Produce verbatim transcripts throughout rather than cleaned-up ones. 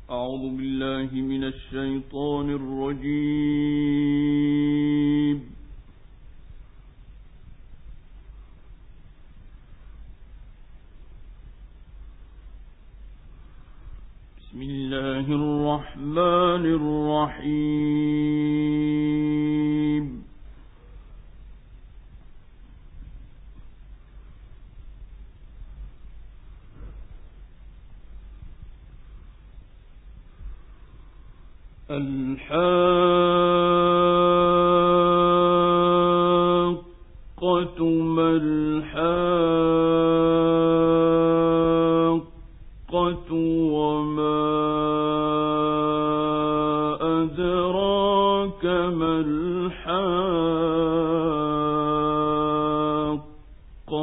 أعوذ بالله من الشيطان الرجيم. بسم الله الرحمن الرحيم. الحاقة ما الحاقة وما أدراك ما الحاقة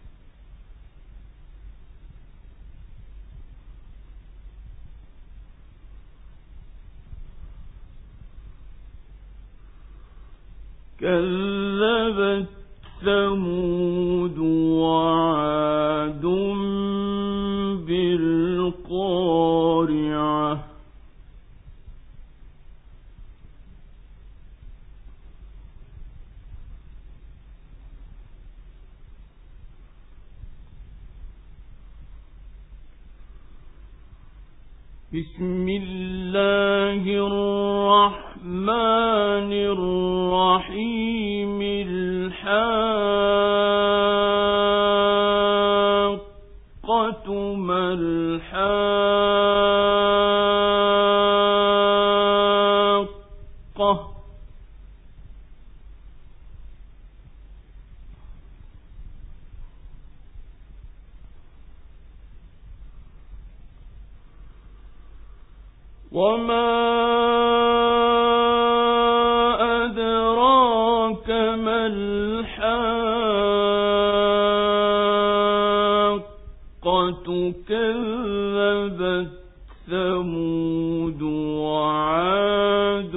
كذبت ثمود وعاد بالقارعة بسم الله الرحمن الرحيم. الحاقة ما الحاقة وما أدراك ما الحاقة كذبت ثمود وعاد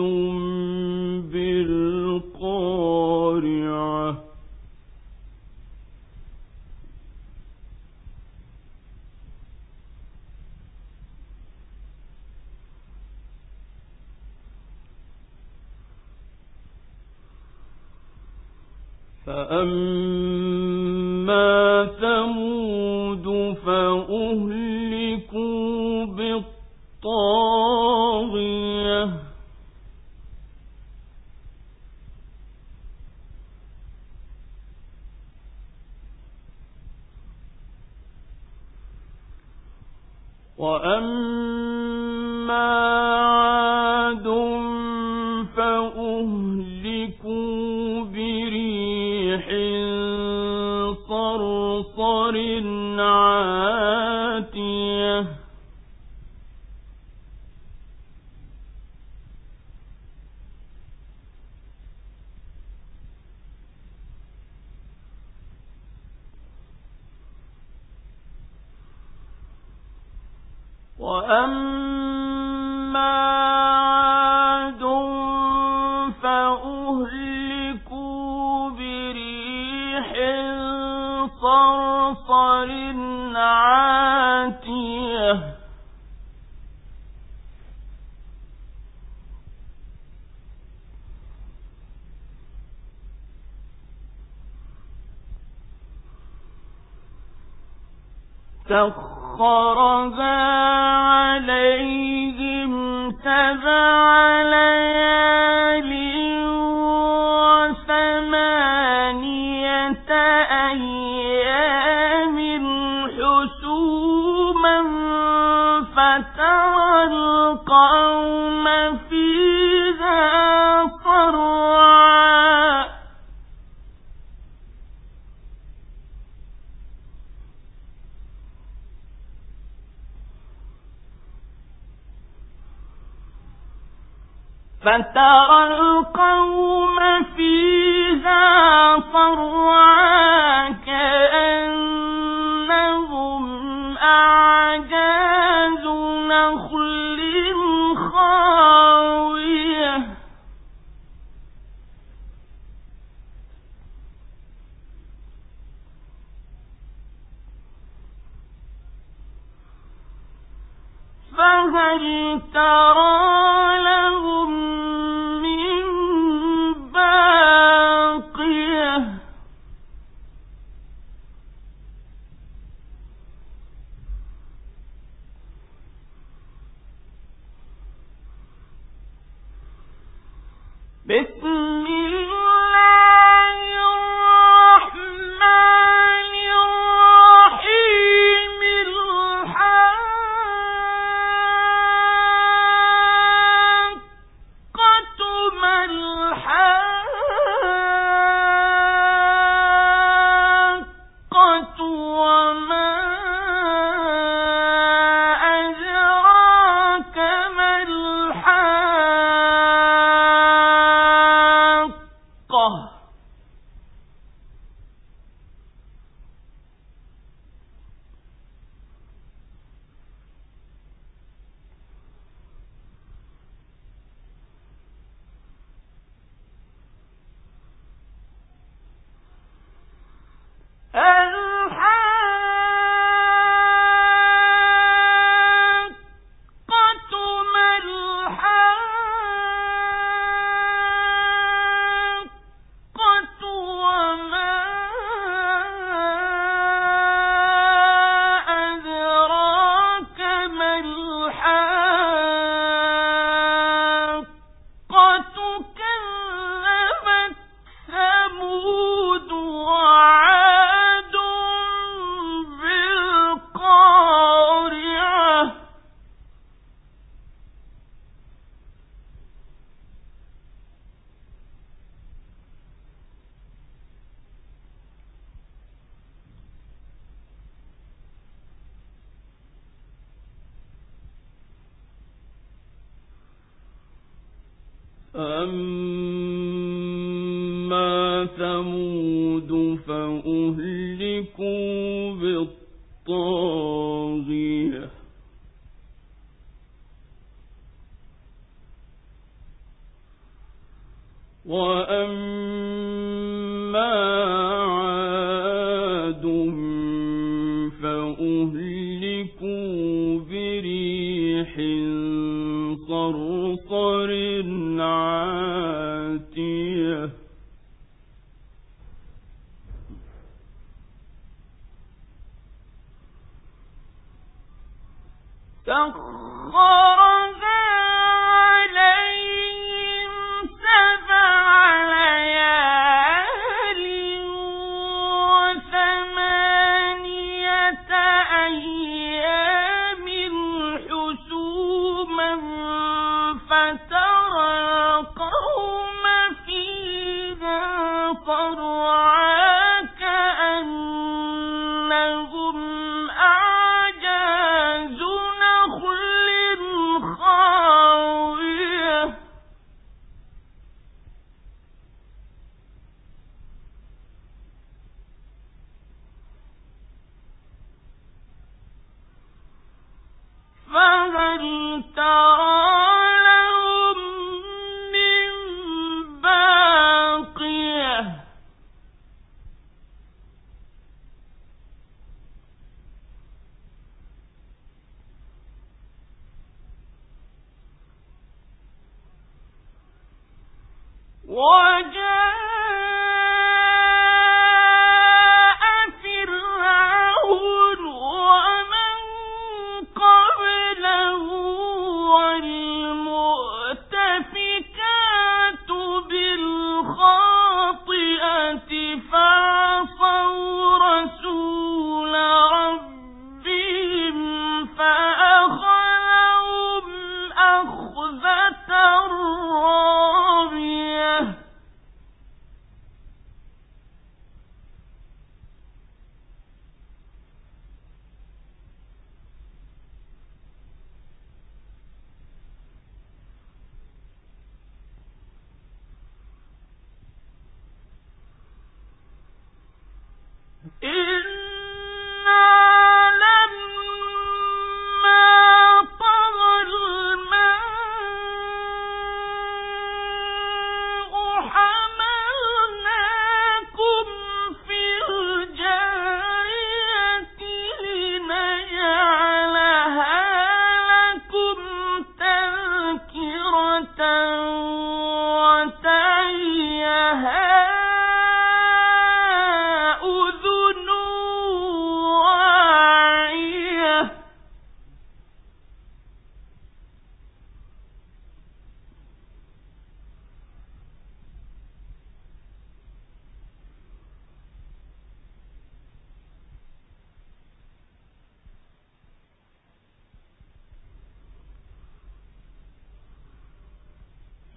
بالقارعة فأما ثمود فأهلكوا بالطاغية وأما عاد فأهلكوا بريح صرصر عاتية وأما عاد فأهلكوا بريح صرصر عاتية سخرها عليهم سبع ليال وثمانية أيام حسوما فترى القوم فيها صرعا فترى القوم فيها صرعا كأنهم أعجاز نخل خاوية فهل فهل ترى لهم من باقية بسم الله الرحمن الرحيم الحاقة ما الحاقة وما أدراك ما الحاقة الحاقة ما الحاقة وما أدراك ما الحاقة كذبت ثمود وعاد بالقارعة أما ثمود فأهلكوا بالطاغية وأما عاد فأهلكوا بريح صرصر عاتية سخرها عليهم سبع ليال وثمانية أيام حسوما فترى القوم فيها صرعى كأنهم أعجاز نخل خاوية فهل ترى لهم من باقية وجاء فرعون ومن قبله والمؤتفكات بالخاطئة فعصوا رسول ربهم فأخذهم أخذة رابية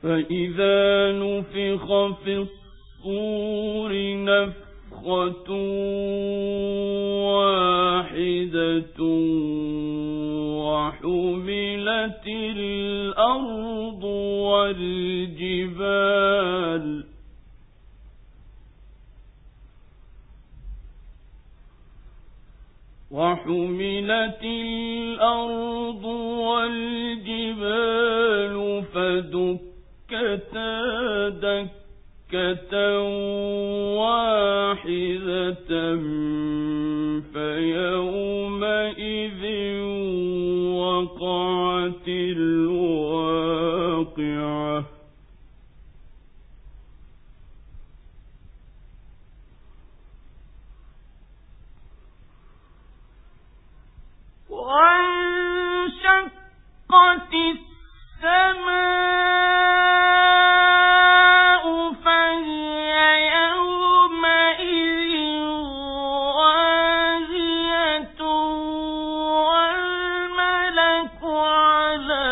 فإذا نفخ في الصور نفخة واحدة وحملت الأرض والجبال وحملت الأرض والجبال فدكتا دكة واحدة فيومئذ وقعت الواقعة وانشقت السماء فهي يومئذ واهية والملك على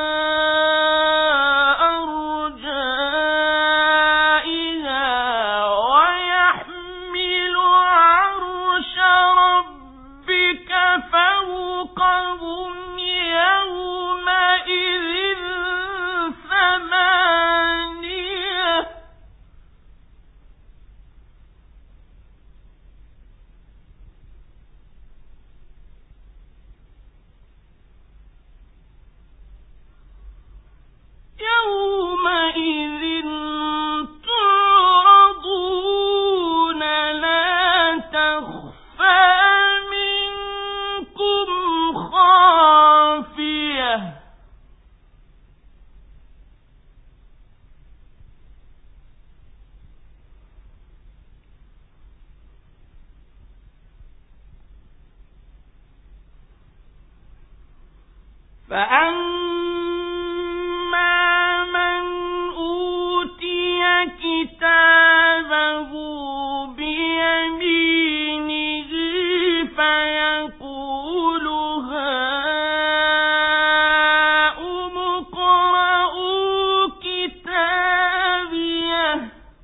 أرجائها ويحمل عرش ربك فوقهم يومئذ ثمانية يومئذ تعرضون لا تخفى منكم خافية فأما من أوتي كتابه بيمينه فيقول هاؤم اقرءوا كتابيه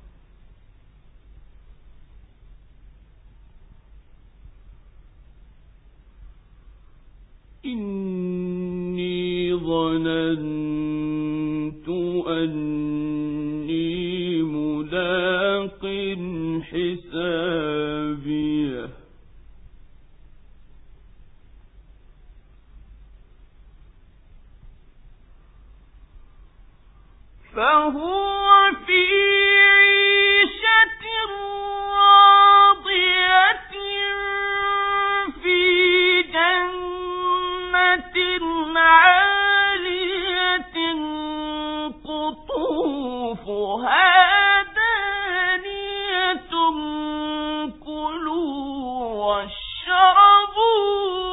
إني ظننت أني ملاق حسابيه فهو في عيشة راضية في جنة عالية قطوفها دانية كلوا واشربوا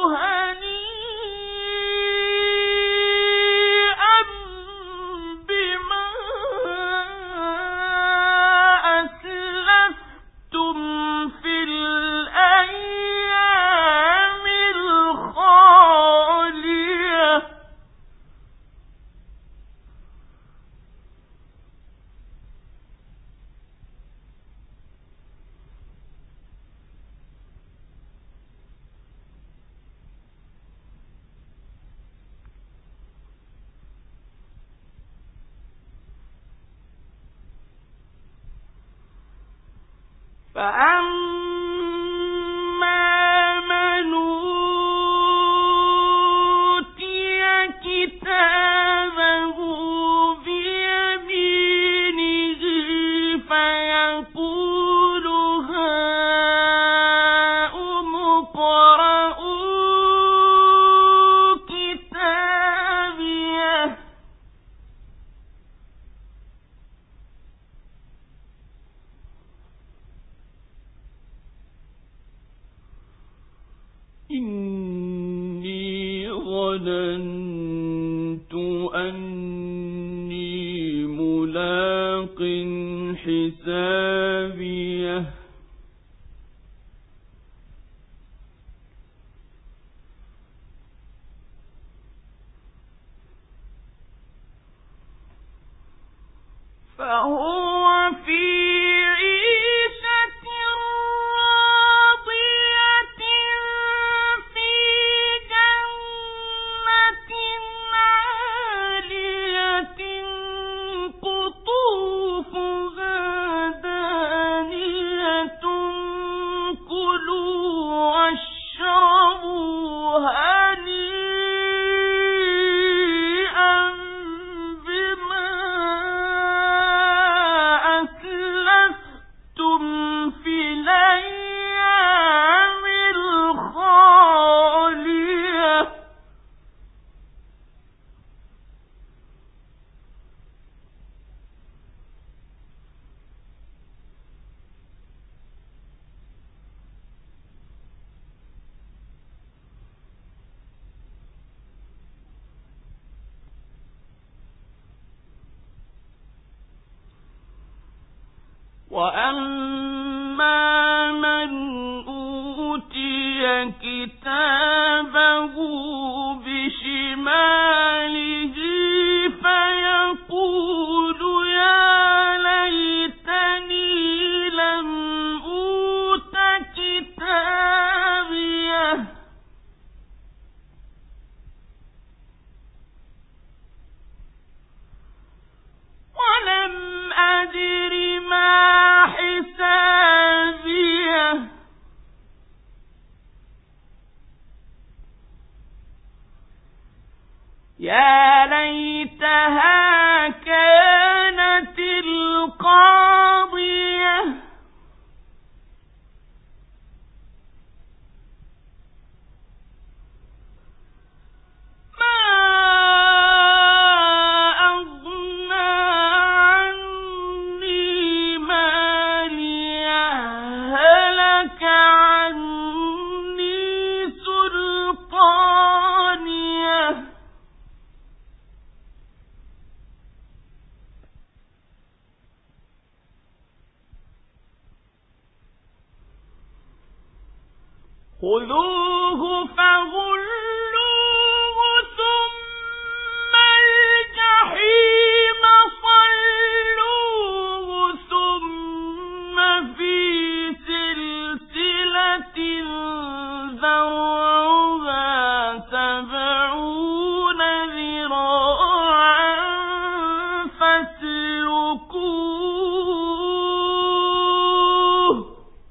هنيئا بما أسلفتم في الأيام الخالية فأما من أوتي كتابه بيمينه فيقول هاؤم اقرءوا كتابيه إني ظننت أني ملاق حسابيه فهو في عيشة راضية في جنة عالية قطوفها دانية كلوا واشربوا هنيئا بما أسلفتم في الأيام الخالية وأما من أوتي كتابه بشماله فيقول يا ليتني لم أوت كتابيه ولم أدر ما حسابيه يا ليتها كانت القاضية ما أغنى عني مالية هلك عني سلطانية خذوه فغلوه ثم الجحيم صلوه ثم في سلسلة ذرعها سبعون ذراعا فاسلكوه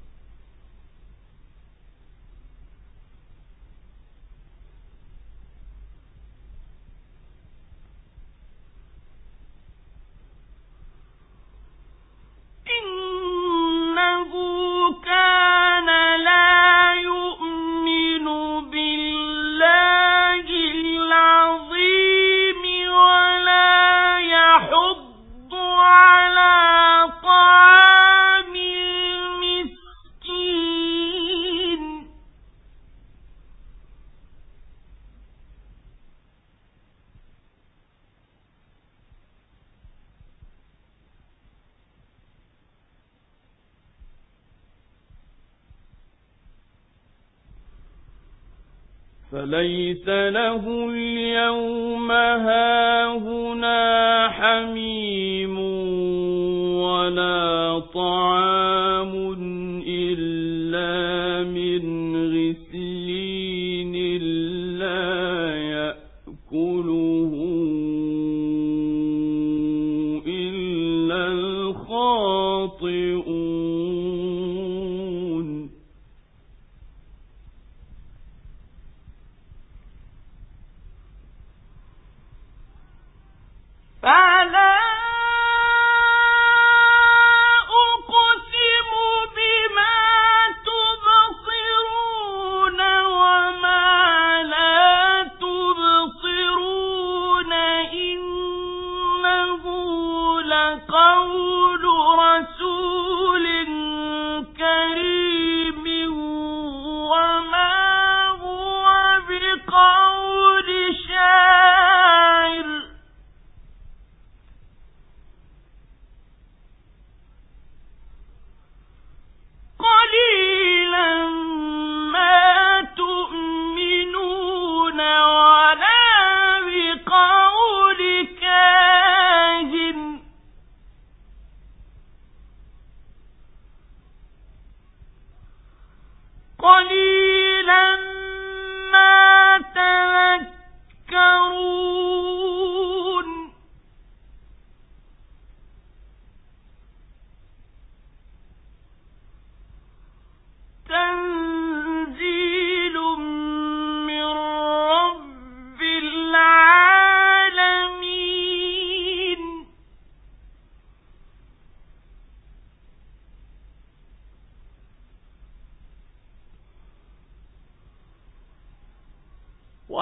إنه كان لا يؤمن بالله العظيم ولا يحض على طعام المسكين فليس له اليوم هاهنا حميم ولا طعام إلا من غسلين لا يأكله إلا الخاطئون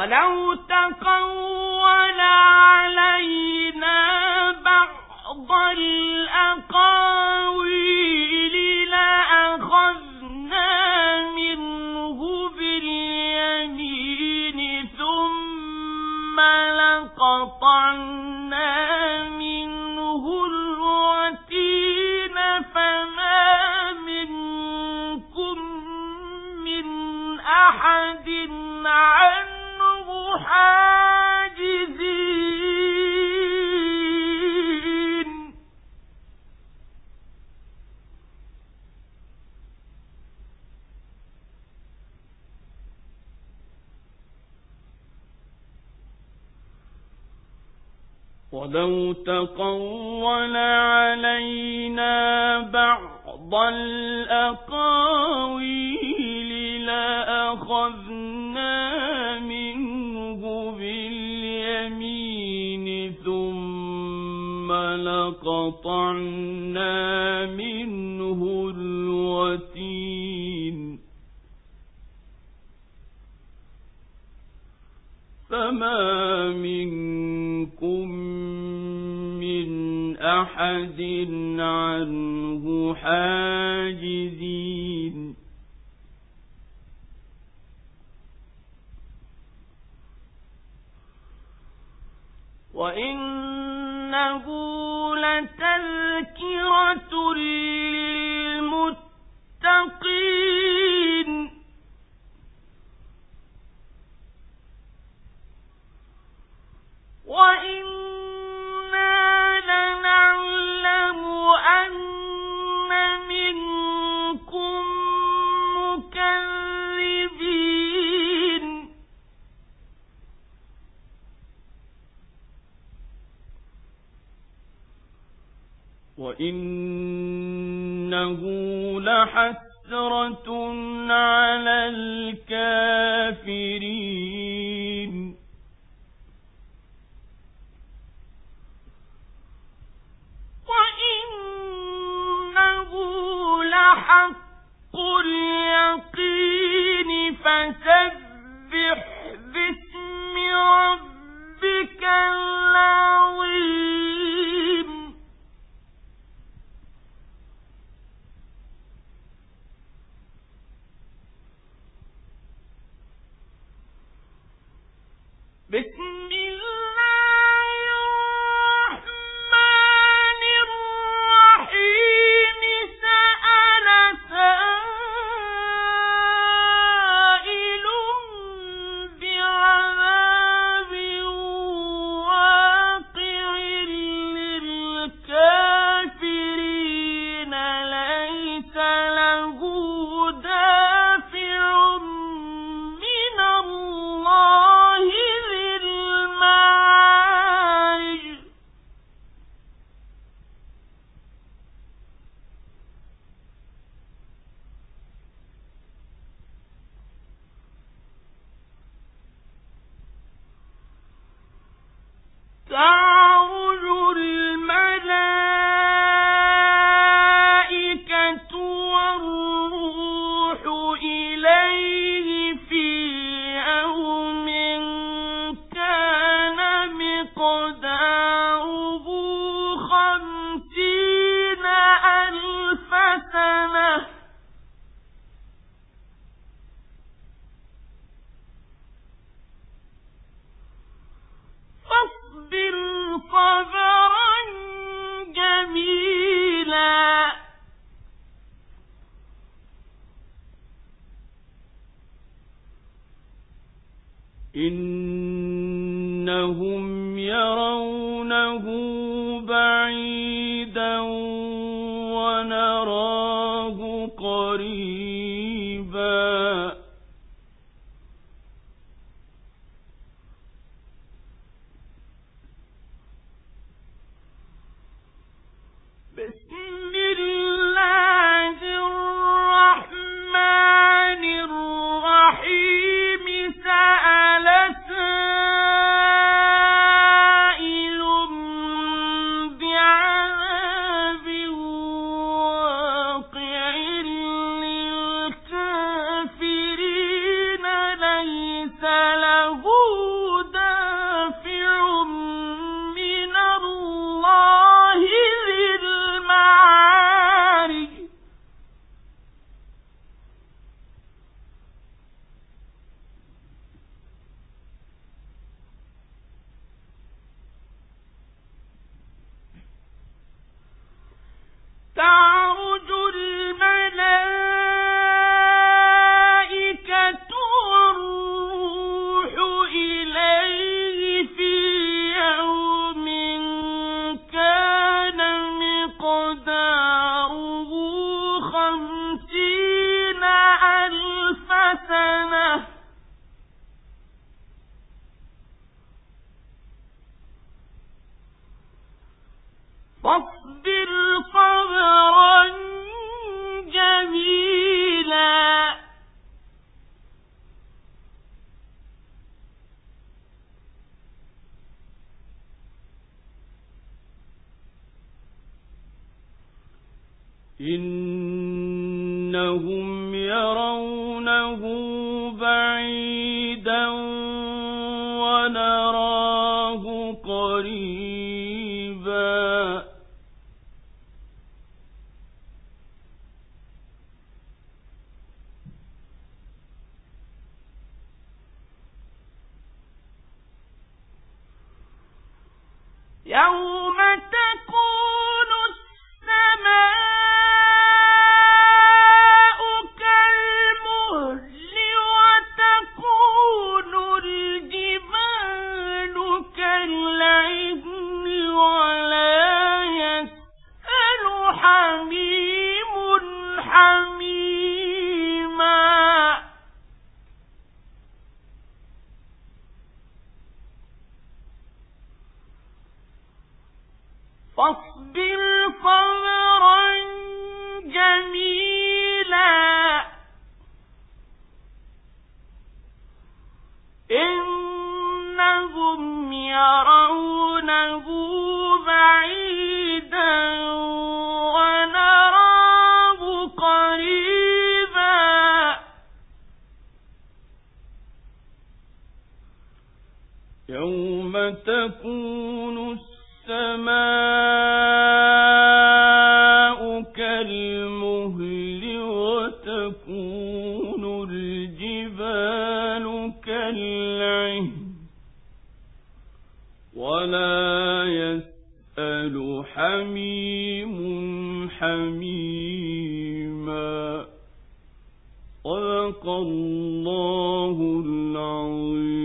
ولو تقول علينا بعض الأقاويل لأخذنا منه باليمين ثم لقطعنا منه الوتين فما منكم من أحد عنه حاجزين ولو تقول علينا بعض الأقاويل لأخذنا منه باليمين ثم لقطعنا منه الوتين فما منكم من أحد عنه حاجزين وإنه لتذكرة للمتقين وإنا لنعلم أن منكم مكذبين وإنه لحسرة على الكافرين وإنه لحق اليقين فسبح باسم ربك العظيم بسم الله الرحمن الرحيم سأل سائل بعذاب واقع للكافرين ليس له دافع من الله ذي المعارج تعرج الملائكة والروح إليه في يوم كان مقداره خمسين ألف سنة فاصبر صبرا جميلا إنهم يرونه بعيدا ونراه قريبا بسم الله الرحمن الرحيم سأل سائل فاصبر صبرا جميلا إنهم يرونه بعيدا ونراه قريبا يوم تكون السماء كالمهل وتكون الجبال كالعهن ولا يسأل حميم حميما فاصبر صبرا جميلا إنهم يرونه بعيدا ونراه قريبا يوم تكون السماء كالمهل وتكون الجبال كالعهن ولا يسأل حميم حميما صدق الله العظيم.